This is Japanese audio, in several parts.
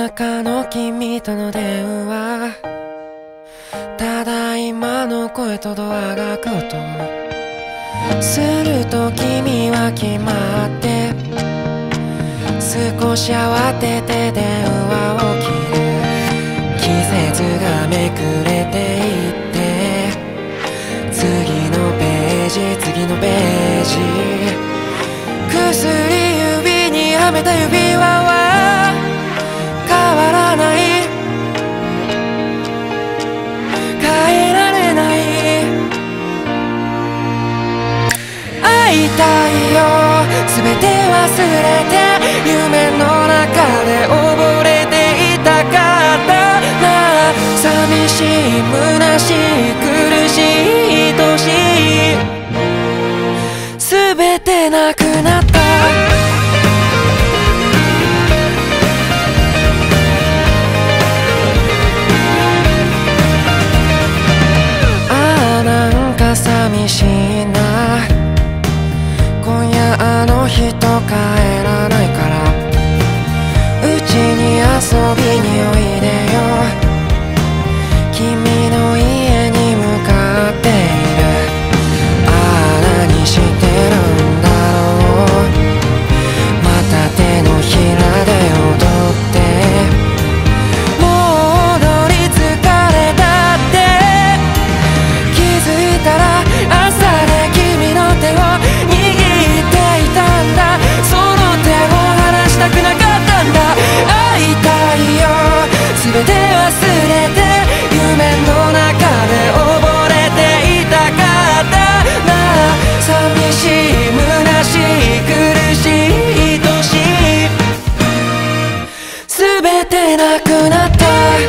中の君との電話、ただいまの声とドアが開く音、すると君は決まって少し慌てて電話を切る。季節がめくれていって次のページ次のページ、薬指にはめた指輪は変わらない、変えられない。会いたいよ全て忘れて夢の中で溺れていたかったな。寂しい虚しい苦しい愛しい全てなくなった。ああなんか寂しいな、今夜あの人帰らないからうちに遊びにおいでよ。君の家に向かっている。ああ何してるんだろう、また手のひらで踊ってもう踊り疲れたって気づいたら朝で君の手を握っていたんだ。その手を離したくなかったんだ。会いたいよ全て忘れて夢の中で溺れていたかったな。寂しい虚しい苦しい愛しい全てなくなった。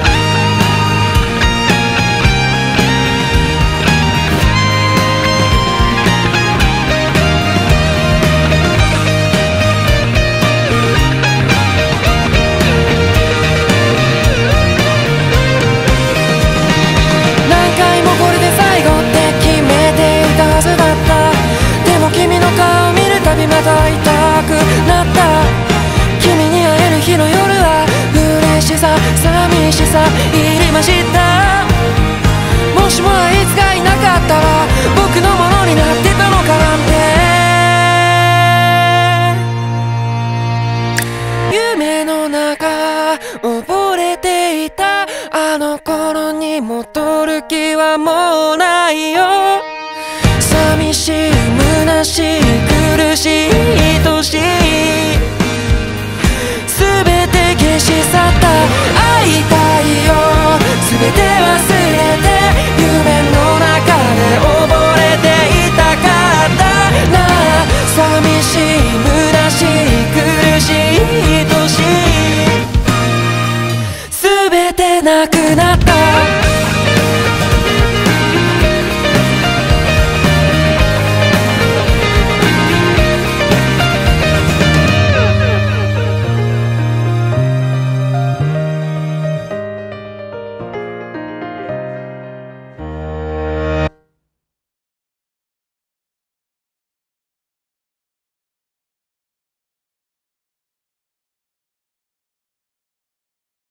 また会いたくなった。君に会える日の夜は嬉しさ寂しさ入りました。もしもあいつがいなかったら僕のものになってたのかなんて。夢の中溺れていたあの頃に戻る気はもうないよ。寂しい虚しい苦しい愛しい全て消し去った。会いたいよ全て忘れて夢の中で溺れていたかったな。寂しい虚しい苦しい愛しい全てなくなった。